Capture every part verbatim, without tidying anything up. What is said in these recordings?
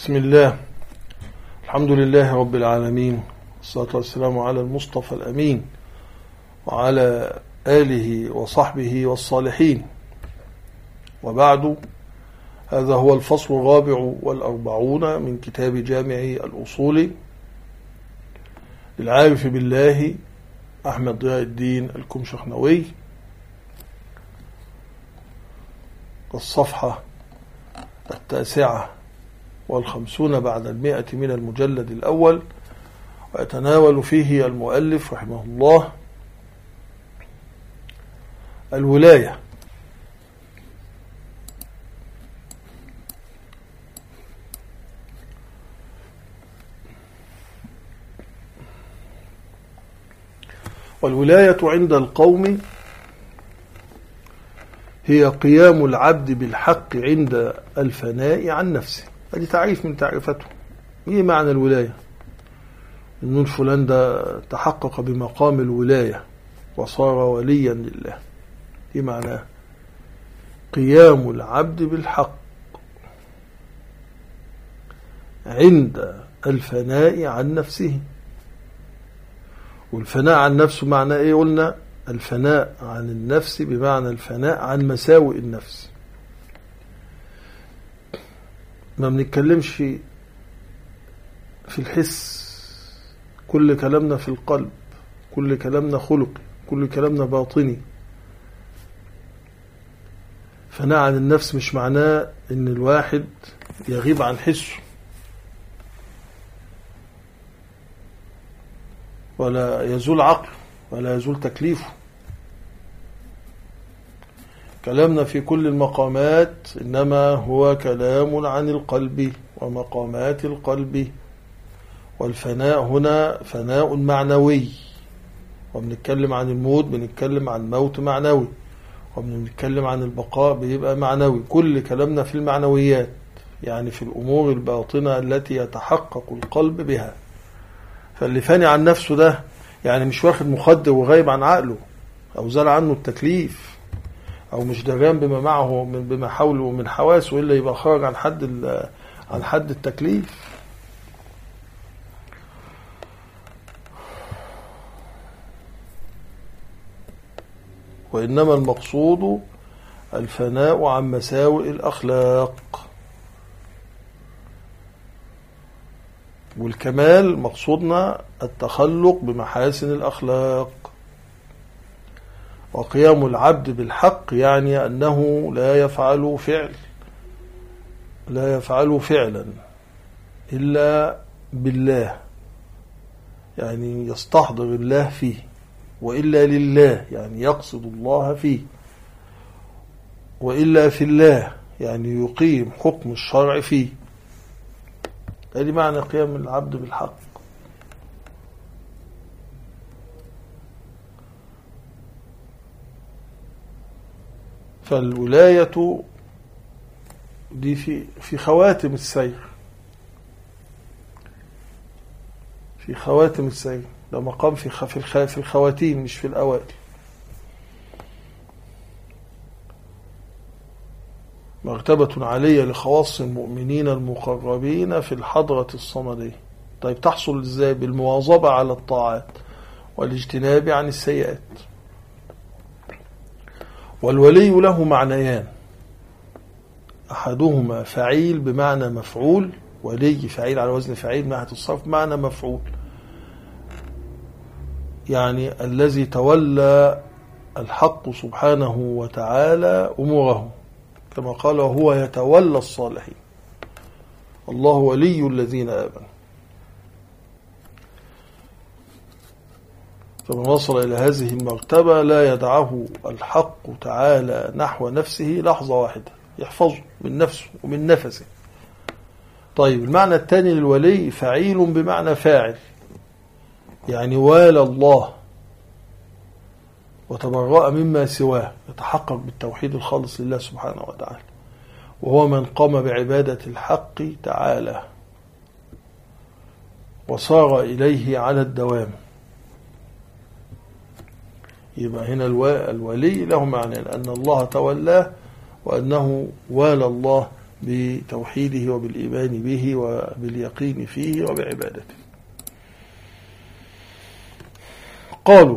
بسم الله. الحمد لله رب العالمين، والصلاة والسلام على المصطفى الأمين وعلى آله وصحبه والصالحين، وبعد. هذا هو الفصل الرابع والأربعون من كتاب جامع الأصول للعارف بالله أحمد ضياء الدين الكمشخنوي، الصفحة التاسعة والخمسون بعد المئة من المجلد الأول. ويتناول فيه المؤلف رحمه الله الولاية. والولاية عند القوم هي قيام العبد بالحق عند الفناء عن نفسه. هذه تعريف من تعريفاته. ايه معنى الولاية؟ إن فلان ده تحقق بمقام الولاية وصار وليا لله. ايه معناه؟ قيام العبد بالحق عند الفناء عن نفسه. والفناء عن نفسه معناه ايه؟ قلنا الفناء عن النفس بمعنى الفناء عن مساوئ النفس. ما بنتكلمش في الحس، كل كلامنا في القلب، كل كلامنا خلقي، كل كلامنا باطني. فناء عن النفس مش معناه ان الواحد يغيب عن حسه ولا يزول عقله ولا يزول تكليفه. كلامنا في كل المقامات إنما هو كلام عن القلب ومقامات القلب. والفناء هنا فناء معنوي، وبنتكلم عن الموت بنتكلم عن موت معنوي، وبنتكلم عن البقاء بيبقى معنوي. كل كلامنا في المعنويات، يعني في الأمور الباطنة التي يتحقق القلب بها. فاللي فاني عن نفسه ده يعني مش واخد مخدر وغايب عن عقله أو زال عنه التكليف أو مش دريان بما معه من بما حوله من حواسه، إلا يبقى خرج عن حد عن حد التكليف. وإنما المقصود الفناء عن مساوئ الأخلاق. والكمال مقصودنا التخلق بمحاسن الأخلاق. وقيام العبد بالحق يعني أنه لا يفعل فعل لا يفعل فعلا إلا بالله، يعني يستحضر الله فيه، وإلا لله يعني يقصد الله فيه، وإلا في الله يعني يقيم حكم الشرع فيه. هذه معنى قيام العبد بالحق. فالولاية دي في في خواتم السير، في خواتم السير. ده مقام في في الخواتيم مش في الأوائل. مرتبة عالية لخواص المؤمنين المقربين في الحضرة الصمدية. طيب تحصل ازاي؟ بالمواظبة على الطاعات والاجتناب عن السيئات. والولي له معنيان: أحدهما فعيل بمعنى مفعول، ولي فعيل على وزن فعيل من ناحية الصرف معنى مفعول، يعني الذي تولى الحق سبحانه وتعالى أموره، كما قال هو يتولى الصالحين. الله ولي الذين آمنوا. فمن وصل إلى هذه المرتبة لا يدعه الحق تعالى نحو نفسه لحظة واحدة، يحفظه من نفسه ومن نفسه. طيب المعنى الثاني للولي فعيل بمعنى فاعل، يعني والى الله وتبرأ مما سواه، يتحقق بالتوحيد الخالص لله سبحانه وتعالى، وهو من قام بعبادة الحق تعالى وصار إليه على الدوام. يبقى هنا الولي له معنى أن الله تولاه وأنه والى الله بتوحيده وبالإيمان به وباليقين فيه وبعبادته. قالوا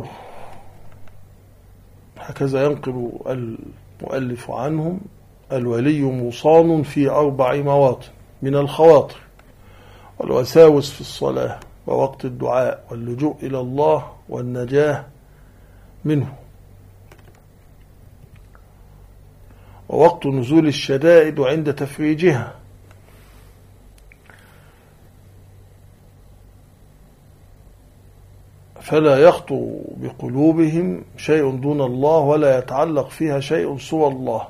هكذا ينقل المؤلف عنهم: الولي مصان في أربع مواطن من الخواطر والوساوس في الصلاة ووقت الدعاء واللجوء إلى الله والنجاة منه، ووقت نزول الشدائد وعند تفريجها، فلا يخطر بقلوبهم شيء دون الله ولا يتعلق فيها شيء سوى الله،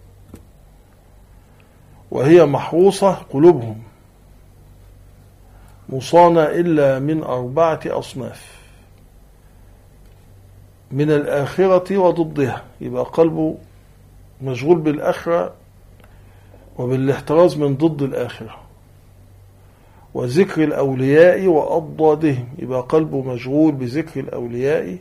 وهي محروسة قلوبهم مصانة إلا من أربعة أصناف: من الآخرة وضدها، يبقى قلبه مشغول بالآخرة وبالاحتراز من ضد الآخرة، وذكر الأولياء وأضدادهم، يبقى قلبه مشغول بذكر الأولياء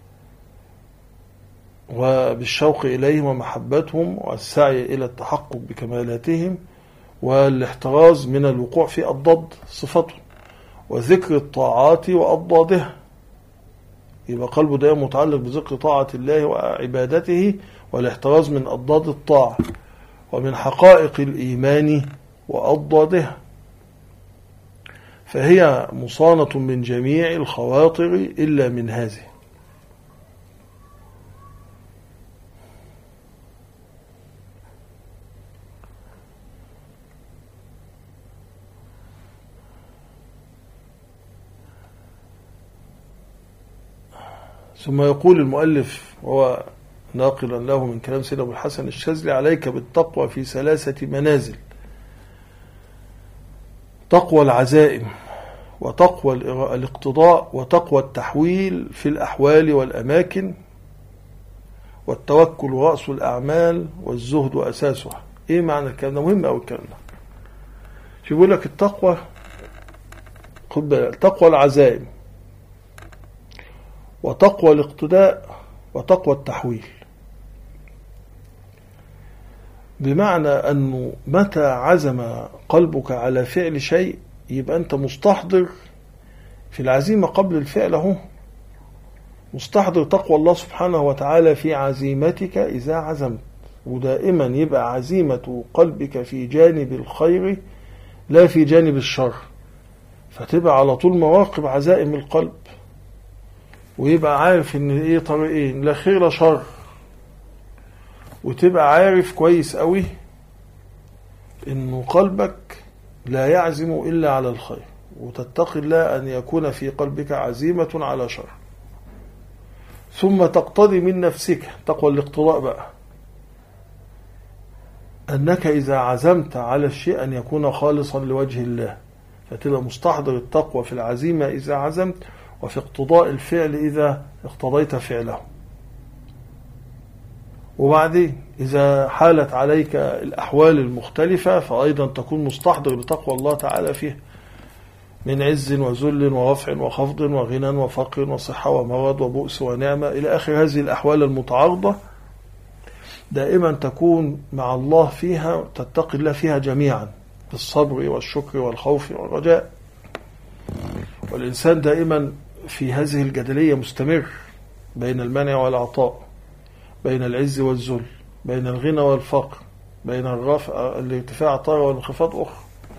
وبالشوق إليهم ومحبتهم والسعي إلى التحقق بكمالاتهم، والاحتراز من الوقوع في أضداد صفتهم، وذكر الطاعات وأضدادها، يبقى قلبه دائما متعلق بذكر طاعة الله وعبادته والاحتراز من أضداد الطاعة، ومن حقائق الإيمان وأضدادها، فهي مصانة من جميع الخواطر إلا من هذه. ثم يقول المؤلف وهو ناقلا له من كلام سيدنا أبو الحسن الشاذلي: عليك بالتقوى في ثلاثة منازل: تقوى العزائم، وتقوى الاقتضاء، وتقوى التحويل في الأحوال والأماكن، والتوكل رأس الأعمال، والزهد أساسها. إيه معنى الكلام ده؟ مهم أوي الكلام ده. شو بيقول لك؟ التقوى، خد بالك، تقوى العزائم، وتقوى الاقتداء، وتقوى التحويل. بمعنى أنه متى عزم قلبك على فعل شيء يبقى أنت مستحضر في العزيمة قبل الفعل، هو مستحضر تقوى الله سبحانه وتعالى في عزيمتك إذا عزمت، ودائما يبقى عزيمة قلبك في جانب الخير لا في جانب الشر، فتبقى على طول مواقب عزائم القلب، ويبقى عارف ان ايه طريقين، لا خير لا شر، وتبقى عارف كويس قوي انه قلبك لا يعزم الا على الخير، وتتقي الله ان يكون في قلبك عزيمة على شر. ثم تقتضي من نفسك تقوى الاقتضاء بقى، انك اذا عزمت على الشيء ان يكون خالصا لوجه الله، فتبقى مستحضر التقوى في العزيمة اذا عزمت، وفي اقتضاء الفعل إذا اقتضيت فعله. وبعدين إذا حالت عليك الأحوال المختلفة فأيضا تكون مستحضر بتقوى الله تعالى فيه، من عز وذل ورفع وخفض وغنى وفقر وصحة ومرض وبؤس ونعمة إلى آخر هذه الأحوال المتعارضة، دائما تكون مع الله فيها، تتقي الله فيها جميعا بالصبر والشكر والخوف والرجاء. والإنسان دائما في هذه الجدلية مستمر بين المنع والعطاء، بين العز والذل، بين الغنى والفقر، بين الرفع الارتفاع طارة والانخفاض أخرى،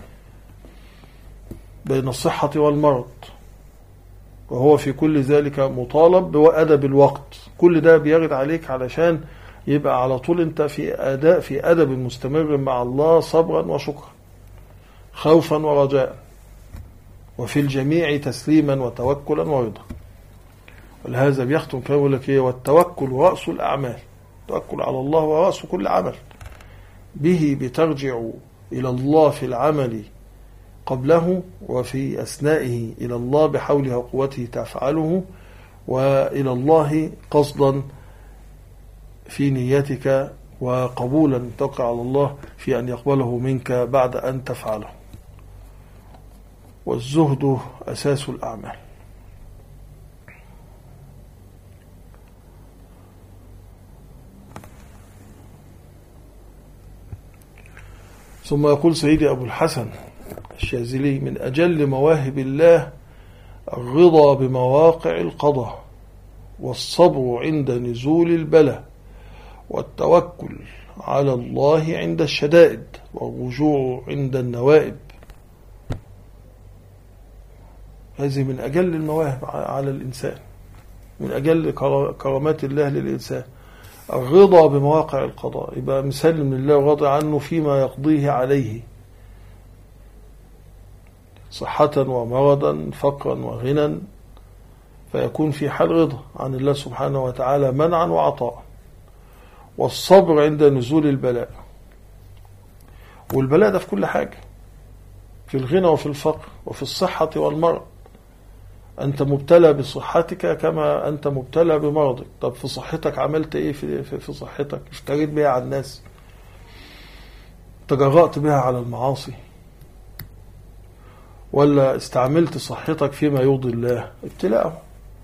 بين الصحة والمرض، وهو في كل ذلك مطالب بأدب الوقت. كل ده بيرد عليك علشان يبقى على طول انت في أداء في أدب مستمر مع الله، صبرا وشكرا، خوفا ورجاء، وفي الجميع تسليما وتوكلا ورضا. ولهذا بيختم كلامه يقول لك ايه: والتوكل رأس الأعمال، التوكل على الله هو رأس كل عمل، به بترجع إلى الله في العمل قبله، وفي أثنائه إلى الله بحوله وقوته تفعله، وإلى الله قصدا في نيتك، وقبولا توقع على الله في أن يقبله منك بعد أن تفعله. والزهد أساس الأعمال. ثم يقول سيدي أبو الحسن الشاذلي: من أجل مواهب الله الرضا بمواقع القضاء، والصبر عند نزول البلاء، والتوكل على الله عند الشدائد، والرجوع عند النوائب. هذه من أجل المواهب على الإنسان، من أجل كرامات الله للإنسان الرضا بمواقع القضاء، يبقى مسلم لله وراضي عنه فيما يقضيه عليه، صحة ومرضا، فقرا وغنى، فيكون في حال رضا عن الله سبحانه وتعالى منعا وعطاء. والصبر عند نزول البلاء، والبلاء ده في كل حاجة، في الغنى وفي الفقر وفي الصحة والمرض. أنت مبتلى بصحتك كما أنت مبتلى بمرضك. طب في صحتك عملت إيه في, في, في صحتك؟ اشتريت بها على الناس، تجرأت بها على المعاصي، ولا استعملت صحتك فيما يرضي الله؟ ابتلاءه.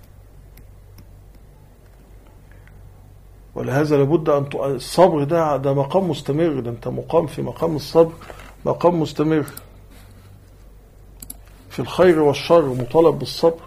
ولهذا لابد أن الصبر ده ده مقام مستمر، ده أنت مقام في مقام الصبر، مقام مستمر في الخير والشر، مطالب بالصبر.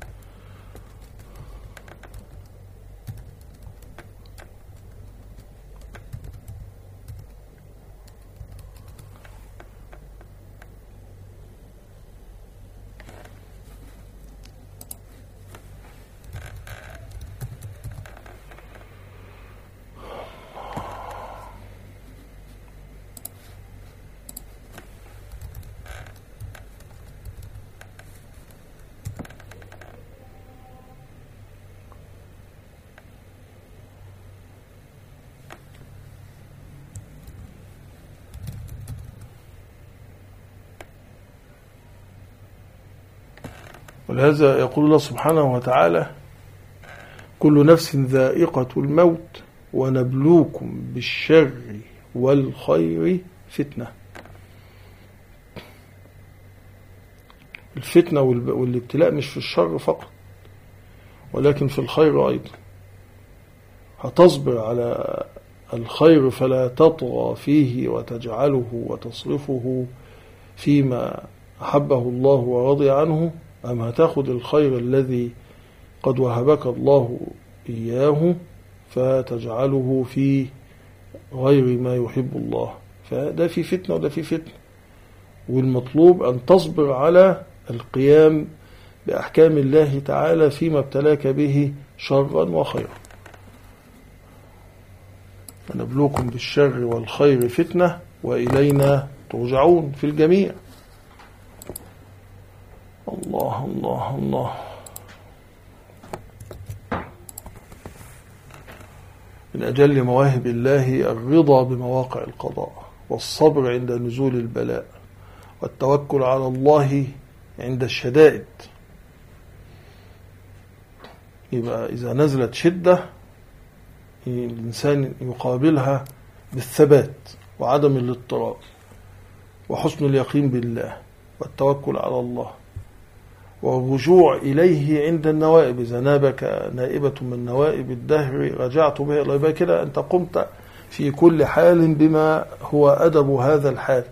ولهذا يقول الله سبحانه وتعالى: كل نفس ذائقة الموت ونبلوكم بالشر والخير فتنة. الفتنة والابتلاء مش في الشر فقط، ولكن في الخير أيضا. هتصبر على الخير فلا تطغى فيه وتجعله وتصرفه فيما أحبه الله ورضي عنه، أم هتاخد الخير الذي قد وهبك الله إياه فتجعله في غير ما يحب الله؟ فده في فتنة وده في فتنة، والمطلوب أن تصبر على القيام بأحكام الله تعالى فيما ابتلاك به شرا وخيرا. فنبلوكم بالشر والخير فتنة وإلينا ترجعون في الجميع. الله الله الله. من أجل مواهب الله الرضا بمواقع القضاء، والصبر عند نزول البلاء، والتوكل على الله عند الشدائد. يبقى إذا نزلت شدة الإنسان يقابلها بالثبات وعدم الاضطراب وحسن اليقين بالله والتوكل على الله، والرجوع إليه عند النوائب. إذا نابك نائبة من نوائب الدهر رجعت بها إلى الله، كده أنت قمت في كل حال بما هو أدب هذا الحال.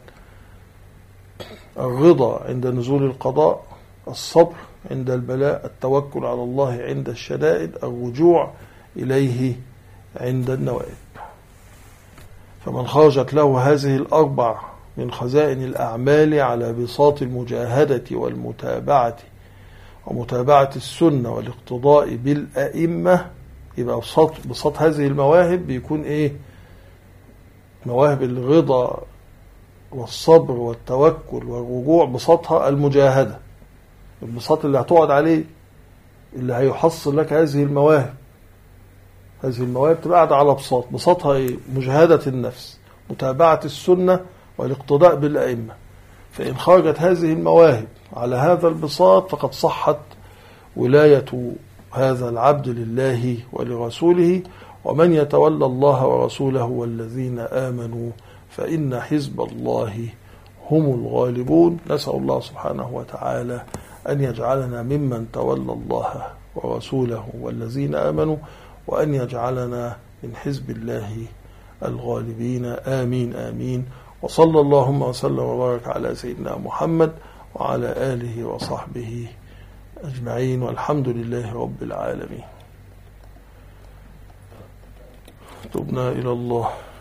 الرضا عند نزول القضاء، الصبر عند البلاء، التوكل على الله عند الشدائد، الرجوع إليه عند النوائب. فمن خرجت له هذه الأربع من خزائن الأعمال على بساط المجاهدة والمتابعة ومتابعة السنة والاقتضاء بالأئمة، يبقى بساط, بساط هذه المواهب بيكون إيه؟ مواهب الرضا والصبر والتوكل والرجوع، بساطها المجاهدة، البساط اللي هتقعد عليه اللي هيحصل لك هذه المواهب. هذه المواهب تبقى قاعدة على بساط، بساطها إيه؟ مجاهدة النفس، متابعة السنة والاقتداء بالأئمة. فإن خرجت هذه المواهب على هذا البساط فقد صحت ولاية هذا العبد لله ولرسوله. ومن يتولى الله ورسوله والذين آمنوا فإن حزب الله هم الغالبون. نسأل الله سبحانه وتعالى أن يجعلنا ممن تولى الله ورسوله والذين آمنوا، وأن يجعلنا من حزب الله الغالبين. آمين آمين. وصلى اللهم وسلم وبارك على سيدنا محمد وعلى آله وصحبه أجمعين، والحمد لله رب العالمين. تبنا إلى الله.